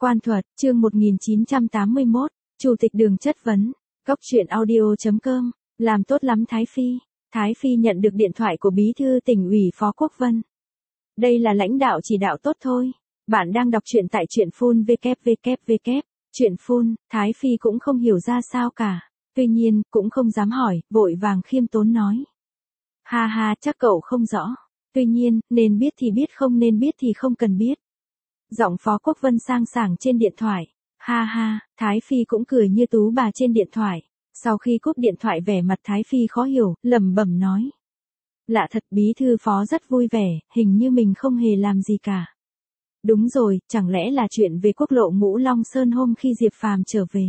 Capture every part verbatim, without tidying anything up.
Quan thuật, chương một nghìn chín trăm tám mươi mốt, Chủ tịch Đường chất vấn. Cốc truyện audio.com, làm tốt lắm Thái Phi. Thái Phi nhận được điện thoại của Bí thư Tỉnh ủy Phó Quốc Vân. Đây là lãnh đạo chỉ đạo tốt thôi. Bạn đang đọc truyện tại truyện phun www. Truyện phun, Thái Phi cũng không hiểu ra sao cả. Tuy nhiên, cũng không dám hỏi, vội vàng khiêm tốn nói. Ha ha, chắc cậu không rõ. Tuy nhiên, nên biết thì biết, không nên biết thì không cần biết. Giọng Phó Quốc Vân sang sảng trên điện thoại. Ha ha, Thái Phi cũng cười như tú bà trên điện thoại. Sau khi cúp điện thoại vẻ mặt Thái Phi khó hiểu, lẩm bẩm nói. Lạ thật, Bí thư Phó rất vui vẻ, hình như mình không hề làm gì cả. Đúng rồi, chẳng lẽ là chuyện về quốc lộ Ngũ Long Sơn hôm khi Diệp Phàm trở về.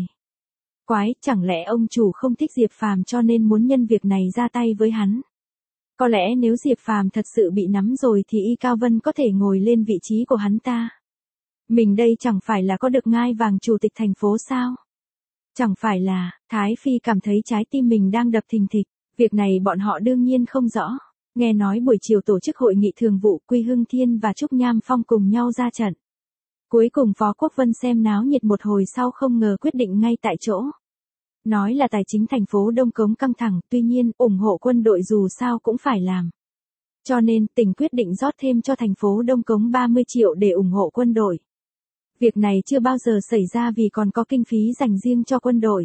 Quái, chẳng lẽ ông chủ không thích Diệp Phàm cho nên muốn nhân việc này ra tay với hắn. Có lẽ nếu Diệp Phàm thật sự bị nắm rồi thì Y Cao Vân có thể ngồi lên vị trí của hắn ta. Mình đây chẳng phải là có được ngai vàng chủ tịch thành phố sao? Chẳng phải là, Thái Phi cảm thấy trái tim mình đang đập thình thịch. Việc này bọn họ đương nhiên không rõ. Nghe nói buổi chiều tổ chức hội nghị thường vụ, Quy Hưng Thiên và Trúc Nham Phong cùng nhau ra trận. Cuối cùng Phó Quốc Vân xem náo nhiệt một hồi sau không ngờ quyết định ngay tại chỗ. Nói là tài chính thành phố Đông Cống căng thẳng, tuy nhiên ủng hộ quân đội dù sao cũng phải làm. Cho nên tỉnh quyết định rót thêm cho thành phố Đông Cống ba mươi triệu để ủng hộ quân đội. Việc này chưa bao giờ xảy ra vì còn có kinh phí dành riêng cho quân đội.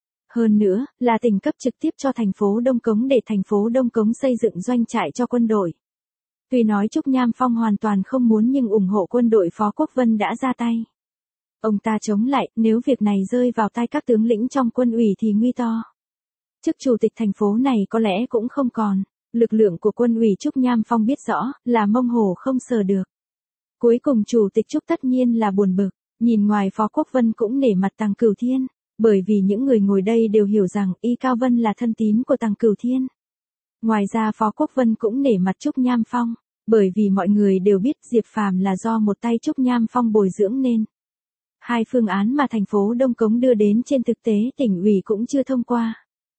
Hơn nữa, là tỉnh cấp trực tiếp cho thành phố Đông Cống để thành phố Đông Cống xây dựng doanh trại cho quân đội. Tuy nói Trúc Nham Phong hoàn toàn không muốn nhưng ủng hộ quân đội Phó Quốc Vân đã ra tay. Ông ta chống lại, nếu việc này rơi vào tay các tướng lĩnh trong quân ủy thì nguy to. Chức chủ tịch thành phố này có lẽ cũng không còn. Lực lượng của quân ủy Trúc Nham Phong biết rõ, là mông hổ không sờ được. Cuối cùng chủ tịch Trúc tất nhiên là buồn bực, nhìn ngoài Phó Quốc Vân cũng nể mặt Tằng Cửu Thiên, bởi vì những người ngồi đây đều hiểu rằng Y Cao Vân là thân tín của Tằng Cửu Thiên. Ngoài ra Phó Quốc Vân cũng nể mặt Trúc Nham Phong, bởi vì mọi người đều biết Diệp Phàm là do một tay Trúc Nham Phong bồi dưỡng nên. Hai phương án mà thành phố Đông Cống đưa đến trên thực tế tỉnh ủy cũng chưa thông qua.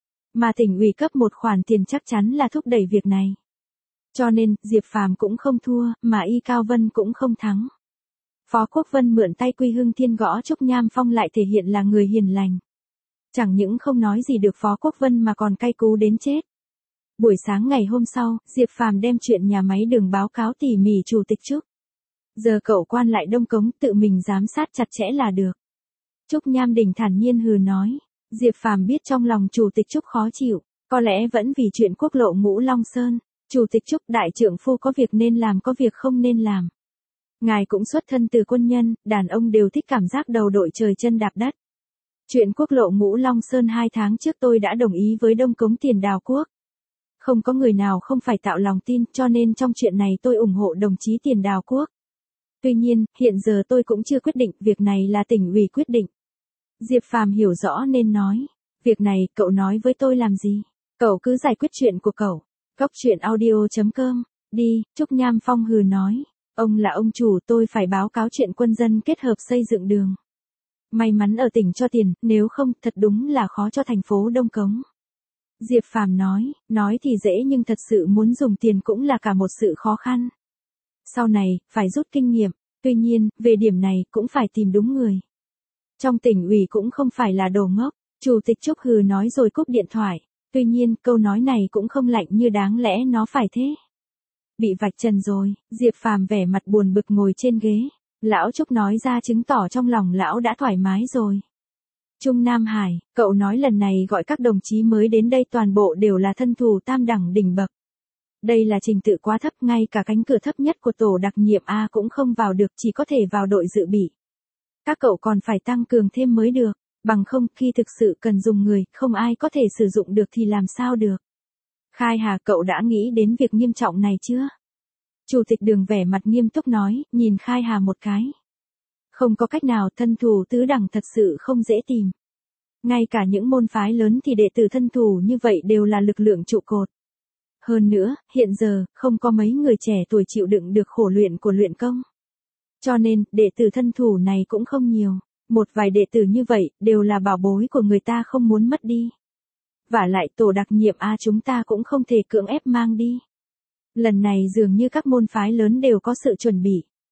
Mà tỉnh ủy cấp một khoản tiền chắc chắn là thúc đẩy việc này. Cho nên, Diệp Phàm cũng không thua, mà Y Cao Vân cũng không thắng. Phó Quốc Vân mượn tay Quy Hưng Thiên gõ Trúc Nham Phong lại thể hiện là người hiền lành. Chẳng những không nói gì được Phó Quốc Vân mà còn cay cú đến chết. Buổi sáng ngày hôm sau, Diệp Phàm đem chuyện nhà máy đường báo cáo tỉ mỉ chủ tịch Trúc. Giờ cậu quan lại Đông Cống tự mình giám sát chặt chẽ là được. Trúc Nham Đình thản nhiên hừ nói. Diệp Phàm biết trong lòng chủ tịch Trúc khó chịu, có lẽ vẫn vì chuyện quốc lộ Ngũ Long Sơn. Chủ tịch Trúc đại trượng phu có việc nên làm có việc không nên làm. Ngài cũng xuất thân từ quân nhân, đàn ông đều thích cảm giác đầu đội trời chân đạp đất. Chuyện quốc lộ Ngũ Long Sơn hai tháng trước tôi đã đồng ý với Đông Cống Tiền Đào Quốc. Không có người nào không phải tạo lòng tin cho nên trong chuyện này tôi ủng hộ đồng chí Tiền Đào Quốc. Tuy nhiên, hiện giờ tôi cũng chưa quyết định, việc này là tỉnh ủy quyết định. Diệp Phàm hiểu rõ nên nói, việc này cậu nói với tôi làm gì, cậu cứ giải quyết chuyện của cậu. Cốc truyện audio.com, đi, Trúc Nham Phong hừ nói, ông là ông chủ tôi phải báo cáo chuyện quân dân kết hợp xây dựng đường. May mắn ở tỉnh cho tiền, nếu không thật đúng là khó cho thành phố Đông Cống. Diệp Phàm nói, nói thì dễ nhưng thật sự muốn dùng tiền cũng là cả một sự khó khăn. Sau này, phải rút kinh nghiệm, tuy nhiên, về điểm này cũng phải tìm đúng người. Trong tỉnh ủy cũng không phải là đồ ngốc, chủ tịch Trúc hừ nói rồi cúp điện thoại. Tuy nhiên, câu nói này cũng không lạnh như đáng lẽ nó phải thế. Bị vạch trần rồi, Diệp Phàm vẻ mặt buồn bực ngồi trên ghế. Lão Trúc nói ra chứng tỏ trong lòng lão đã thoải mái rồi. Trung Nam Hải, cậu nói lần này gọi các đồng chí mới đến đây toàn bộ đều là thân thủ tam đẳng đỉnh bậc. Đây là trình tự quá thấp, ngay cả cánh cửa thấp nhất của tổ đặc nhiệm A cũng không vào được, chỉ có thể vào đội dự bị. Các cậu còn phải tăng cường thêm mới được. Bằng không, khi thực sự cần dùng người, không ai có thể sử dụng được thì làm sao được. Khai Hà, cậu đã nghĩ đến việc nghiêm trọng này chưa? Chủ tịch Đường vẻ mặt nghiêm túc nói, nhìn Khai Hà một cái. Không có cách nào, thân thủ tứ đẳng thật sự không dễ tìm. Ngay cả những môn phái lớn thì đệ tử thân thủ như vậy đều là lực lượng trụ cột. Hơn nữa, hiện giờ, không có mấy người trẻ tuổi chịu đựng được khổ luyện của luyện công. Cho nên, đệ tử thân thủ này cũng không nhiều. Một vài đệ tử như vậy, đều là bảo bối của người ta không muốn mất đi. Vả lại tổ đặc nhiệm A chúng ta cũng không thể cưỡng ép mang đi. Lần này dường như các môn phái lớn đều có sự chuẩn bị.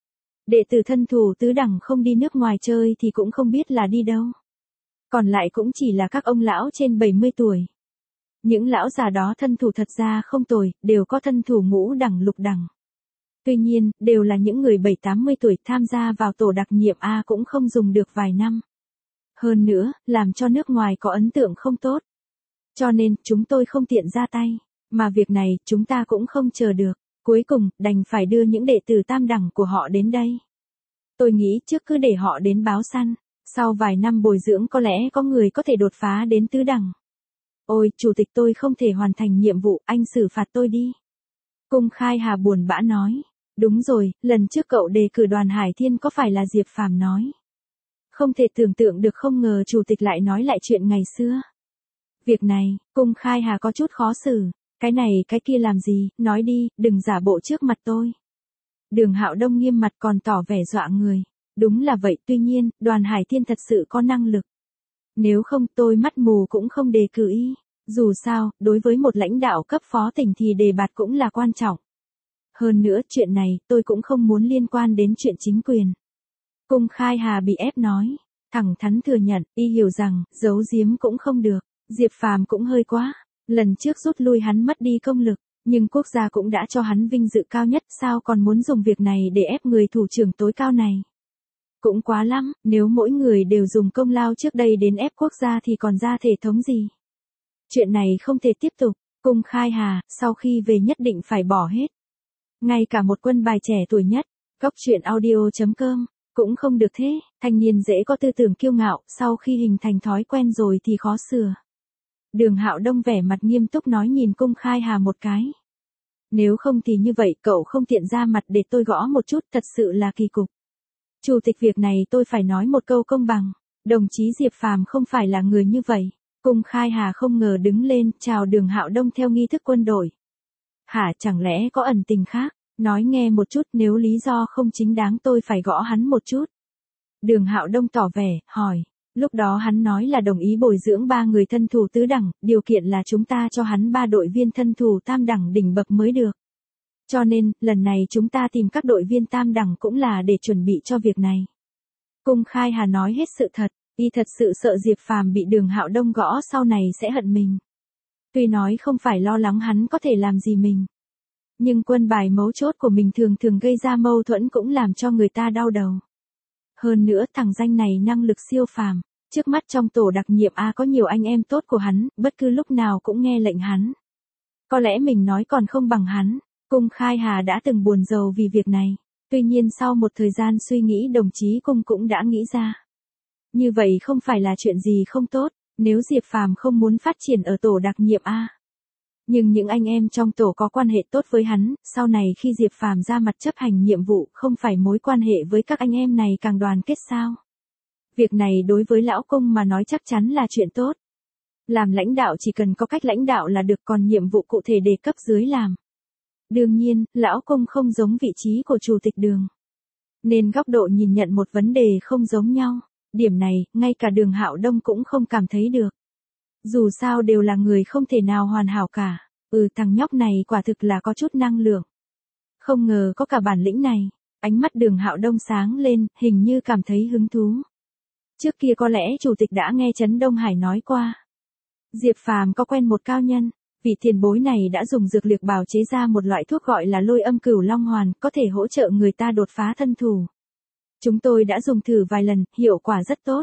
Đệ tử thân thủ tứ đẳng không đi nước ngoài chơi thì cũng không biết là đi đâu. Còn lại cũng chỉ là các ông lão trên bảy mươi tuổi. Những lão già đó thân thủ thật ra không tồi, đều có thân thủ ngũ đẳng lục đẳng. Tuy nhiên, đều là những người bảy tám mươi tuổi tham gia vào tổ đặc nhiệm A cũng không dùng được vài năm. Hơn nữa, làm cho nước ngoài có ấn tượng không tốt. Cho nên, chúng tôi không tiện ra tay. Mà việc này, chúng ta cũng không chờ được. Cuối cùng, đành phải đưa những đệ tử tam đẳng của họ đến đây. Tôi nghĩ trước cứ để họ đến báo săn. Sau vài năm bồi dưỡng có lẽ có người có thể đột phá đến tứ đẳng. Ôi, chủ tịch tôi không thể hoàn thành nhiệm vụ, anh xử phạt tôi đi. Cung Khai Hà buồn bã nói. Đúng rồi, lần trước cậu đề cử Đoàn Hải Thiên có phải là Diệp Phàm nói. Không thể tưởng tượng được, không ngờ chủ tịch lại nói lại chuyện ngày xưa. Việc này, Cung Khai Hà có chút khó xử. Cái này cái kia làm gì, nói đi, đừng giả bộ trước mặt tôi. Đường Hạo Đông nghiêm mặt còn tỏ vẻ dọa người. Đúng là vậy, tuy nhiên, Đoàn Hải Thiên thật sự có năng lực. Nếu không tôi mắt mù cũng không đề cử y. Dù sao, đối với một lãnh đạo cấp phó tỉnh thì đề bạt cũng là quan trọng. Hơn nữa, chuyện này, tôi cũng không muốn liên quan đến chuyện chính quyền. Cung Khai Hà bị ép nói. Thẳng thắn thừa nhận, y hiểu rằng, giấu giếm cũng không được. Diệp Phàm cũng hơi quá. Lần trước rút lui hắn mất đi công lực. Nhưng quốc gia cũng đã cho hắn vinh dự cao nhất, sao còn muốn dùng việc này để ép người thủ trưởng tối cao này. Cũng quá lắm, nếu mỗi người đều dùng công lao trước đây đến ép quốc gia thì còn ra thể thống gì. Chuyện này không thể tiếp tục. Cung Khai Hà, sau khi về nhất định phải bỏ hết. Ngay cả một quân bài trẻ tuổi nhất, góc truyện audio chấm com, cũng không được thế. Thanh niên dễ có tư tưởng kiêu ngạo, sau khi hình thành thói quen rồi thì khó sửa. Đường Hạo Đông vẻ mặt nghiêm túc nói nhìn Cung Khai Hà một cái. Nếu không thì như vậy cậu không tiện ra mặt để tôi gõ một chút, thật sự là kỳ cục. Chủ tịch, việc này tôi phải nói một câu công bằng. Đồng chí Diệp Phàm không phải là người như vậy. Cung Khai Hà không ngờ đứng lên, chào Đường Hạo Đông theo nghi thức quân đội. Hả, chẳng lẽ có ẩn tình khác? Nói nghe một chút, nếu lý do không chính đáng tôi phải gõ hắn một chút. Đường Hạo Đông tỏ vẻ, hỏi. Lúc đó hắn nói là đồng ý bồi dưỡng ba người thân thủ tứ đẳng, điều kiện là chúng ta cho hắn ba đội viên thân thủ tam đẳng đỉnh bậc mới được. Cho nên, lần này chúng ta tìm các đội viên tam đẳng cũng là để chuẩn bị cho việc này. Cung Khai Hà nói hết sự thật, y thật sự sợ Diệp Phàm bị Đường Hạo Đông gõ sau này sẽ hận mình. Tuy nói không phải lo lắng hắn có thể làm gì mình. Nhưng quân bài mấu chốt của mình thường thường gây ra mâu thuẫn cũng làm cho người ta đau đầu. Hơn nữa thằng danh này năng lực siêu phàm, trước mắt trong tổ đặc nhiệm A có nhiều anh em tốt của hắn, bất cứ lúc nào cũng nghe lệnh hắn. Có lẽ mình nói còn không bằng hắn. Cung Khai Hà đã từng buồn rầu vì việc này. Tuy nhiên sau một thời gian suy nghĩ đồng chí Cung cũng đã nghĩ ra. Như vậy không phải là chuyện gì không tốt, nếu Diệp Phàm không muốn phát triển ở tổ đặc nhiệm A. Nhưng những anh em trong tổ có quan hệ tốt với hắn, sau này khi Diệp Phàm ra mặt chấp hành nhiệm vụ không phải mối quan hệ với các anh em này càng đoàn kết sao. Việc này đối với lão Cung mà nói chắc chắn là chuyện tốt. Làm lãnh đạo chỉ cần có cách lãnh đạo là được, còn nhiệm vụ cụ thể để cấp dưới làm. Đương nhiên, lão Cung không giống vị trí của chủ tịch Đường. Nên góc độ nhìn nhận một vấn đề không giống nhau. Điểm này, ngay cả Đường Hạo Đông cũng không cảm thấy được. Dù sao đều là người không thể nào hoàn hảo cả. Ừ, thằng nhóc này quả thực là có chút năng lượng. Không ngờ có cả bản lĩnh này. Ánh mắt Đường Hạo Đông sáng lên, hình như cảm thấy hứng thú. Trước kia có lẽ chủ tịch đã nghe Trấn Đông Hải nói qua. Diệp Phàm có quen một cao nhân. Vị tiền bối này đã dùng dược liệt bào chế ra một loại thuốc gọi là lôi âm cửu long hoàn, có thể hỗ trợ người ta đột phá thân thủ. Chúng tôi đã dùng thử vài lần, hiệu quả rất tốt.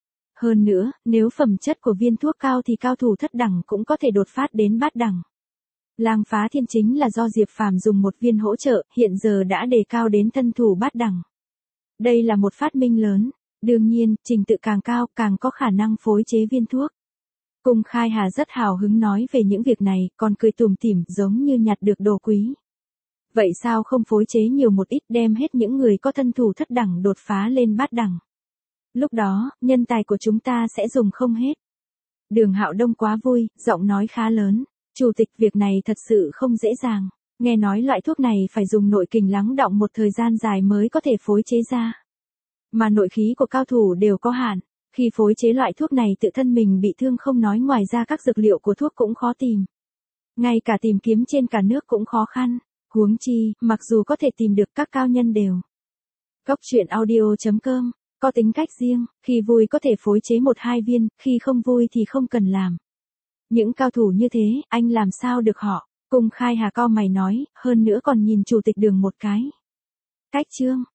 Hơn nữa, nếu phẩm chất của viên thuốc cao thì cao thủ thất đẳng cũng có thể đột phát đến bát đẳng. Lang phá thiên chính là do Diệp Phàm dùng một viên hỗ trợ, hiện giờ đã đề cao đến thân thủ bát đẳng. Đây là một phát minh lớn. Đương nhiên, trình tự càng cao càng có khả năng phối chế viên thuốc. Cung Khai Hà rất hào hứng nói về những việc này, còn cười tủm tỉm giống như nhặt được đồ quý. Vậy sao không phối chế nhiều một ít, đem hết những người có thân thủ thất đẳng đột phá lên bát đẳng. Lúc đó, nhân tài của chúng ta sẽ dùng không hết. Đường Hạo Đông quá vui, giọng nói khá lớn. Chủ tịch, việc này thật sự không dễ dàng. Nghe nói loại thuốc này phải dùng nội kình lắng đọng một thời gian dài mới có thể phối chế ra. Mà nội khí của cao thủ đều có hạn. Khi phối chế loại thuốc này tự thân mình bị thương không nói, ngoài ra các dược liệu của thuốc cũng khó tìm. Ngay cả tìm kiếm trên cả nước cũng khó khăn. Huống chi, mặc dù có thể tìm được, các cao nhân đều Cốc truyện audio chấm com có tính cách riêng, khi vui có thể phối chế một hai viên, khi không vui thì không cần làm. Những cao thủ như thế, anh làm sao được họ? Cung Khai Hà cau mày nói, hơn nữa còn nhìn chủ tịch Đường một cái. Cách chương